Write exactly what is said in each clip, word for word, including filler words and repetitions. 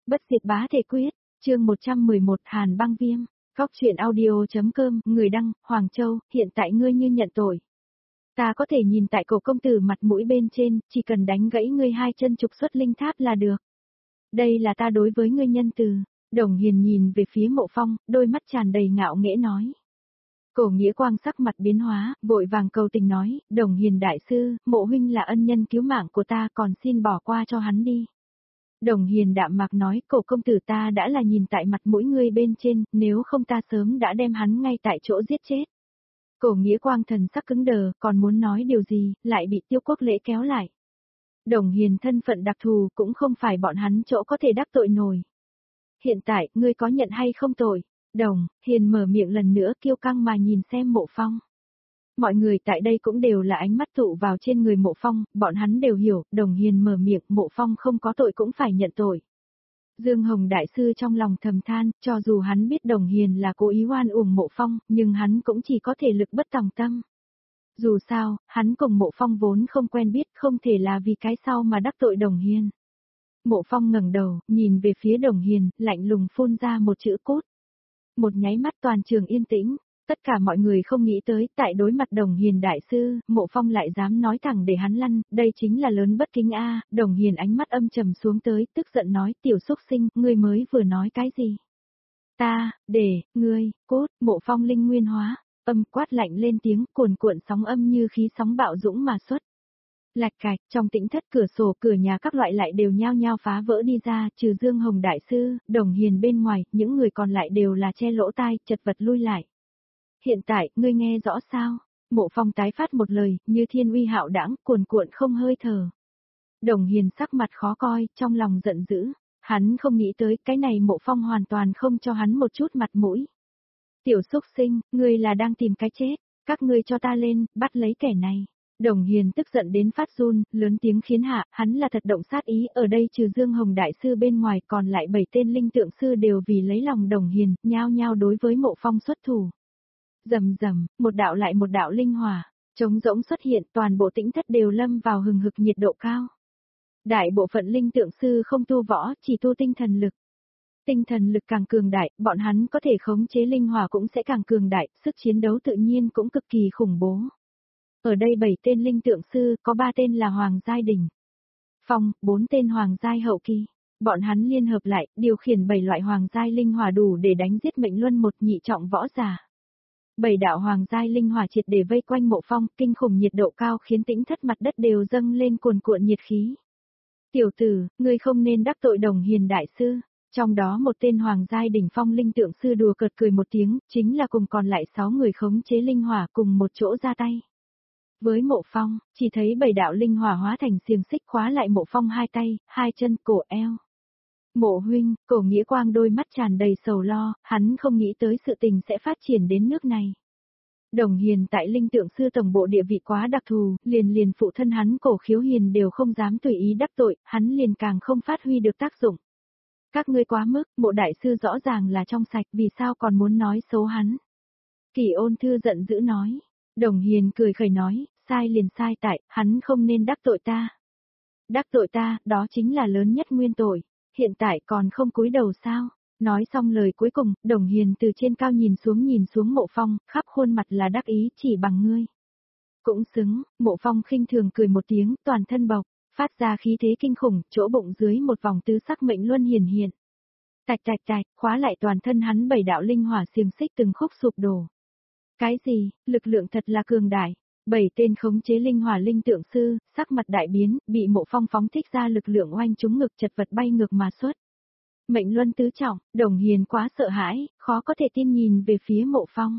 Bất diệt bá thể quyết, chương một trăm mười một Hàn băng viêm, góc truyện audio.com, người đăng, Hoàng Châu, hiện tại ngươi như nhận tội. Ta có thể nhìn tại cổ công tử mặt mũi bên trên, chỉ cần đánh gãy ngươi hai chân trục xuất linh tháp là được. Đây là ta đối với ngươi nhân từ. Đồng Hiền nhìn về phía Mộ Phong, đôi mắt tràn đầy ngạo nghễ nói. Cổ Nghĩa Quang sắc mặt biến hóa, vội vàng cầu tình nói, Đồng Hiền đại sư, Mộ huynh là ân nhân cứu mạng của ta, còn xin bỏ qua cho hắn đi. Đồng Hiền đạm mạc nói, cổ công tử ta đã là nhìn tại mặt mũi ngươi bên trên, nếu không ta sớm đã đem hắn ngay tại chỗ giết chết. Cổ Nghĩa Quang thần sắc cứng đờ, còn muốn nói điều gì, lại bị Tiêu Quốc Lễ kéo lại. Đồng Hiền thân phận đặc thù cũng không phải bọn hắn chỗ có thể đắc tội nổi. Hiện tại, ngươi có nhận hay không tội? Đồng Hiền mở miệng lần nữa kiêu căng mà nhìn xem Mộ Phong. Mọi người tại đây cũng đều là ánh mắt tụ vào trên người Mộ Phong, bọn hắn đều hiểu, Đồng Hiền mở miệng, Mộ Phong không có tội cũng phải nhận tội. Dương Hồng Đại Sư trong lòng thầm than, cho dù hắn biết Đồng Hiền là cố ý oan uổng Mộ Phong, nhưng hắn cũng chỉ có thể lực bất tòng tâm. Dù sao, hắn cùng Mộ Phong vốn không quen biết, không thể là vì cái sau mà đắc tội Đồng Hiền. Mộ Phong ngẩng đầu, nhìn về phía Đồng Hiền, lạnh lùng phun ra một chữ cút. Một nháy mắt toàn trường yên tĩnh, tất cả mọi người không nghĩ tới, tại đối mặt Đồng Hiền đại sư, Mộ Phong lại dám nói thẳng để hắn lăn, đây chính là lớn bất kính a. Đồng Hiền ánh mắt âm trầm xuống tới, tức giận nói, tiểu xúc sinh, ngươi mới vừa nói cái gì? Ta, để, ngươi, cốt, Mộ Phong linh nguyên hóa, âm quát lạnh lên tiếng, cuồn cuộn sóng âm như khí sóng bạo dũng mà xuất. Lạch cạch, trong tĩnh thất cửa sổ cửa nhà các loại lại đều nhao nhao phá vỡ đi ra, trừ Dương Hồng Đại Sư, Đồng Hiền bên ngoài, những người còn lại đều là che lỗ tai, chật vật lui lại. Hiện tại, ngươi nghe rõ sao? Mộ Phong tái phát một lời, như thiên uy hạo đãng, cuồn cuộn không hơi thở. Đồng Hiền sắc mặt khó coi, trong lòng giận dữ, hắn không nghĩ tới cái này Mộ Phong hoàn toàn không cho hắn một chút mặt mũi. Tiểu xúc sinh, ngươi là đang tìm cái chết, các ngươi cho ta lên, bắt lấy kẻ này. Đồng Hiền tức giận đến phát run, lớn tiếng khiến hạ, hắn là thật động sát ý, ở đây trừ Dương Hồng Đại Sư bên ngoài còn lại bảy tên linh tượng sư đều vì lấy lòng Đồng Hiền, nhao nhao đối với Mộ Phong xuất thủ. Rầm rầm, một đạo lại một đạo linh hỏa, trống rỗng xuất hiện, toàn bộ tĩnh thất đều lâm vào hừng hực nhiệt độ cao. Đại bộ phận linh tượng sư không tu võ, chỉ tu tinh thần lực. Tinh thần lực càng cường đại, bọn hắn có thể khống chế linh hỏa cũng sẽ càng cường đại, sức chiến đấu tự nhiên cũng cực kỳ khủng bố. Ở đây bảy tên linh tượng sư, có ba tên là Hoàng Giai Đỉnh. Phong, bốn tên Hoàng Giai Hậu Kỳ. Bọn hắn liên hợp lại, điều khiển bảy loại Hoàng Giai linh hỏa đủ để đánh giết mệnh luân một nhị trọng võ giả. Bảy đạo Hoàng Giai linh hỏa triệt để vây quanh Mộ Phong, kinh khủng nhiệt độ cao khiến tĩnh thất mặt đất đều dâng lên cuồn cuộn nhiệt khí. Tiểu tử, ngươi không nên đắc tội Đồng Hiền đại sư. Trong đó một tên Hoàng Giai Đỉnh Phong linh tượng sư đùa cợt cười một tiếng, chính là cùng còn lại sáu người khống chế linh hỏa cùng một chỗ ra tay. Với Mộ Phong, chỉ thấy bảy đạo linh hỏa hóa thành xiềng xích khóa lại Mộ Phong hai tay, hai chân, cổ eo. Mộ huynh, Cổ Nghĩa Quang đôi mắt tràn đầy sầu lo, hắn không nghĩ tới sự tình sẽ phát triển đến nước này. Đồng Hiền tại linh tượng sư tổng bộ địa vị quá đặc thù, liền liền phụ thân hắn Cổ Khiếu Hiền đều không dám tùy ý đắc tội, hắn liền càng không phát huy được tác dụng. Các ngươi quá mức, Mộ đại sư rõ ràng là trong sạch, vì sao còn muốn nói xấu hắn? Kỳ Ôn Thư giận dữ nói. Đồng Hiền cười khẩy nói, sai liền sai tại, hắn không nên đắc tội ta. Đắc tội ta, đó chính là lớn nhất nguyên tội, hiện tại còn không cúi đầu sao? Nói xong lời cuối cùng, Đồng Hiền từ trên cao nhìn xuống nhìn xuống Mộ Phong, khắp khuôn mặt là đắc ý chỉ bằng ngươi. Cũng xứng, Mộ Phong khinh thường cười một tiếng, toàn thân bộc, phát ra khí thế kinh khủng, chỗ bụng dưới một vòng tứ sắc mệnh luân hiển hiện. Tạch tạch tạch, khóa lại toàn thân hắn bảy đạo linh hỏa xiềng xích từng khúc sụp đổ. Cái gì, lực lượng thật là cường đại. Bảy tên khống chế linh hỏa linh tượng sư, sắc mặt đại biến, bị Mộ Phong phóng thích ra lực lượng oanh trúng ngực chật vật bay ngược mà xuất. Mệnh luân tứ trọng, Đồng Hiền quá sợ hãi, khó có thể tin nhìn về phía Mộ Phong.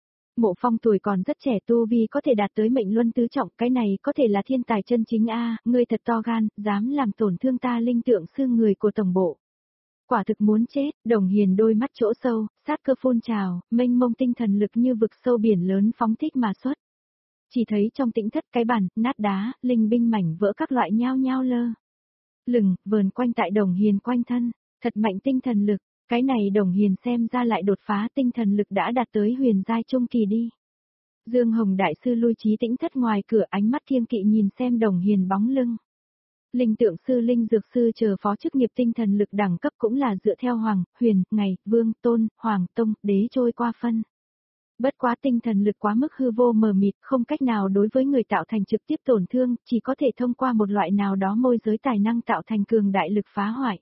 Mộ Phong tuổi còn rất trẻ tu vi có thể đạt tới mệnh luân tứ trọng, cái này có thể là thiên tài chân chính a, ngươi thật to gan, dám làm tổn thương ta linh tượng sư người của tổng bộ. Quả thực muốn chết, Đồng Hiền đôi mắt chỗ sâu, sát cơ phun trào, mênh mông tinh thần lực như vực sâu biển lớn phóng thích mà xuất. Chỉ thấy trong tĩnh thất cái bàn, nát đá, linh binh mảnh vỡ các loại nhao nhao lơ. Lừng, vờn quanh tại Đồng Hiền quanh thân, thật mạnh tinh thần lực, cái này Đồng Hiền xem ra lại đột phá tinh thần lực đã đạt tới huyền giai trung kỳ đi. Dương Hồng Đại Sư lui trí tĩnh thất ngoài cửa ánh mắt kiêng kỵ nhìn xem Đồng Hiền bóng lưng. Linh tượng sư, linh dược sư chờ phó chức nghiệp tinh thần lực đẳng cấp cũng là dựa theo hoàng, huyền, ngày, vương, tôn, hoàng, tông, đế trôi qua phân. Bất quá tinh thần lực quá mức hư vô mờ mịt, không cách nào đối với người tạo thành trực tiếp tổn thương, chỉ có thể thông qua một loại nào đó môi giới tài năng tạo thành cường đại lực phá hoại.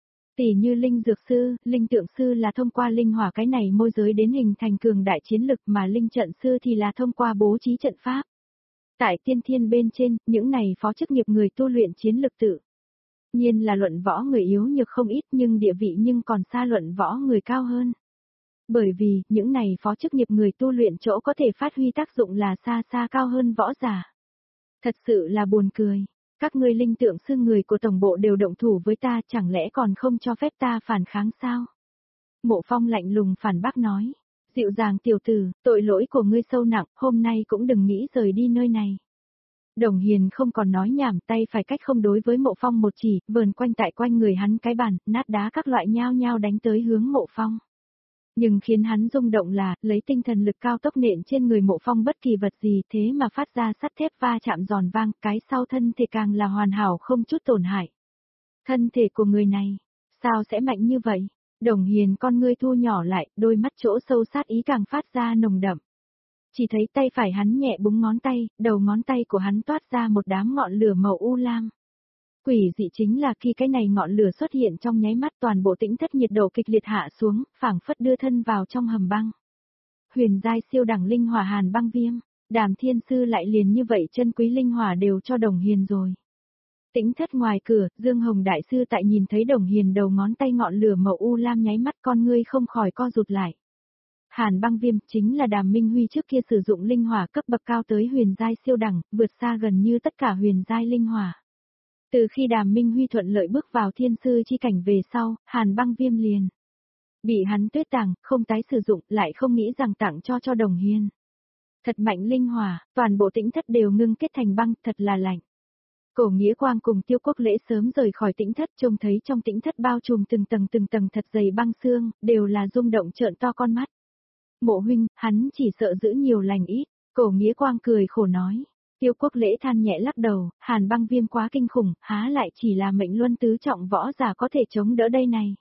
Tỷ như linh dược sư, linh tượng sư là thông qua linh hỏa cái này môi giới đến hình thành cường đại chiến lực, mà linh trận sư thì là thông qua bố trí trận pháp. Tại tiên thiên bên trên, những này phó chức nghiệp người tu luyện chiến lực tự nhiên là luận võ người yếu nhược không ít, nhưng địa vị nhưng còn xa luận võ người cao hơn. Bởi vì, những này phó chức nghiệp người tu luyện chỗ có thể phát huy tác dụng là xa xa cao hơn võ giả. Thật sự là buồn cười. Các ngươi linh tượng sư người của tổng bộ đều động thủ với ta, chẳng lẽ còn không cho phép ta phản kháng sao? Mộ Phong lạnh lùng phản bác nói. Dịu dàng tiểu tử, tội lỗi của ngươi sâu nặng, hôm nay cũng đừng nghĩ rời đi nơi này. Đồng Hiền không còn nói nhảm, tay phải cách không đối với Mộ Phong một chỉ, vờn quanh tại quanh người hắn cái bàn, nát đá các loại nhao nhao đánh tới hướng Mộ Phong. Nhưng khiến hắn rung động là, lấy tinh thần lực cao tốc nện trên người Mộ Phong bất kỳ vật gì thế mà phát ra sắt thép va chạm giòn vang, cái sau thân thể càng là hoàn hảo không chút tổn hại. Thân thể của người này, sao sẽ mạnh như vậy? Đồng Hiền con ngươi thu nhỏ lại, đôi mắt chỗ sâu sát ý càng phát ra nồng đậm. Chỉ thấy tay phải hắn nhẹ búng ngón tay, đầu ngón tay của hắn toát ra một đám ngọn lửa màu u lam. Quỷ dị chính là khi cái này ngọn lửa xuất hiện trong nháy mắt, toàn bộ tĩnh thất nhiệt độ kịch liệt hạ xuống, phảng phất đưa thân vào trong hầm băng. Huyền giai siêu đẳng linh hỏa hàn băng viêm, Đàm Thiên Sư lại liền như vậy chân quý linh hỏa đều cho Đồng Hiền rồi. Tĩnh thất ngoài cửa, Dương Hồng Đại Sư tại nhìn thấy Đồng Hiền đầu ngón tay ngọn lửa màu u lam nháy mắt con ngươi không khỏi co rụt lại. Hàn băng viêm chính là Đàm Minh Huy trước kia sử dụng linh hỏa cấp bậc cao tới huyền giai siêu đẳng, vượt xa gần như tất cả huyền giai linh hỏa. Từ khi Đàm Minh Huy thuận lợi bước vào thiên sư chi cảnh về sau, hàn băng viêm liền bị hắn tuyết tàng, không tái sử dụng, lại không nghĩ rằng tặng cho cho Đồng Hiền. Thật mạnh linh hỏa, toàn bộ tĩnh thất đều ngưng kết thành băng, thật là lạnh. Cổ Nghĩa Quang cùng Tiêu Quốc Lễ sớm rời khỏi tĩnh thất, trông thấy trong tĩnh thất bao trùm từng tầng từng tầng thật dày băng xương, đều là rung động trợn to con mắt. Mộ huynh, hắn chỉ sợ giữ nhiều lành ít, Cổ Nghĩa Quang cười khổ nói. Tiêu Quốc Lễ than nhẹ lắc đầu, hàn băng viêm quá kinh khủng, há lại chỉ là mệnh luân tứ trọng võ giả có thể chống đỡ đây này.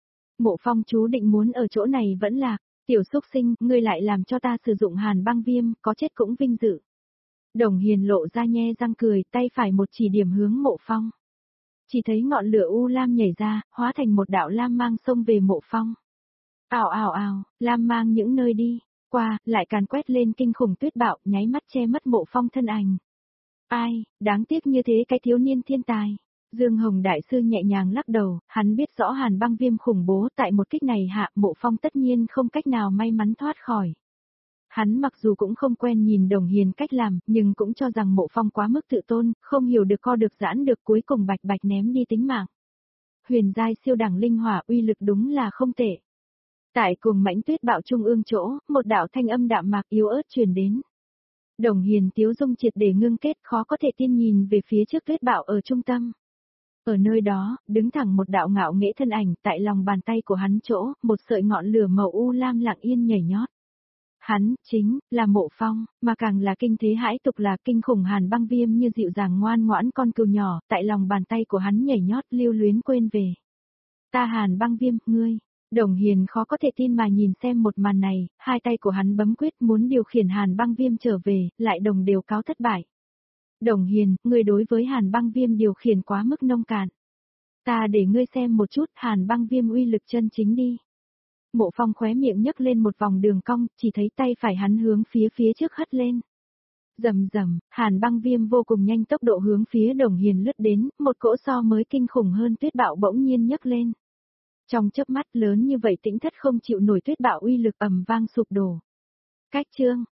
Mộ Phong chú định muốn ở chỗ này vẫn lạc, tiểu xúc sinh, ngươi lại làm cho ta sử dụng hàn băng viêm, có chết cũng vinh dự. Đồng Hiền lộ ra nhe răng cười, tay phải một chỉ điểm hướng Mộ Phong. Chỉ thấy ngọn lửa u lam nhảy ra, hóa thành một đạo lam mang xông về Mộ Phong. Ào ào ào, lam mang những nơi đi qua, lại càn quét lên kinh khủng tuyết bạo, nháy mắt che mất Mộ Phong thân ảnh. Ai, đáng tiếc như thế cái thiếu niên thiên tài. Dương Hồng Đại Sư nhẹ nhàng lắc đầu, hắn biết rõ hàn băng viêm khủng bố, tại một kích này hạ, Mộ Phong tất nhiên không cách nào may mắn thoát khỏi. Hắn mặc dù cũng không quen nhìn Đồng Hiền cách làm, nhưng cũng cho rằng Mộ Phong quá mức tự tôn, không hiểu được co được giãn được, cuối cùng bạch bạch ném đi tính mạng. Huyền giai siêu đẳng linh hỏa uy lực đúng là không tệ. Tại cuồng mãnh tuyết bạo trung ương chỗ, một đạo thanh âm đạm mạc yếu ớt truyền đến. Đồng Hiền tiếu dung triệt để ngưng kết, khó có thể tin nhìn về phía trước tuyết bạo ở trung tâm. Ở nơi đó, đứng thẳng một đạo ngạo nghễ thân ảnh, tại lòng bàn tay của hắn chỗ, một sợi ngọn lửa màu u lam lặng yên nhảy nhót. Hắn, chính, là Mộ Phong, mà càng là kinh thế hãi tục là kinh khủng hàn băng viêm như dịu dàng ngoan ngoãn con cừu nhỏ, tại lòng bàn tay của hắn nhảy nhót lưu luyến quên về. Ta hàn băng viêm, ngươi. Đồng Hiền khó có thể tin mà nhìn xem một màn này, hai tay của hắn bấm quyết muốn điều khiển hàn băng viêm trở về, lại đồng đều cáo thất bại. Đồng Hiền, ngươi đối với hàn băng viêm điều khiển quá mức nông cạn. Ta để ngươi xem một chút hàn băng viêm uy lực chân chính đi. Mộ Phong khóe miệng nhấc lên một vòng đường cong, chỉ thấy tay phải hắn hướng phía phía trước hất lên. Rầm rầm, hàn băng viêm vô cùng nhanh tốc độ hướng phía Đồng Hiền lướt đến, một cỗ so mới kinh khủng hơn tuyết bạo bỗng nhiên nhấc lên. Trong chớp mắt lớn như vậy tĩnh thất không chịu nổi tuyết bạo uy lực ầm vang sụp đổ. Cách chương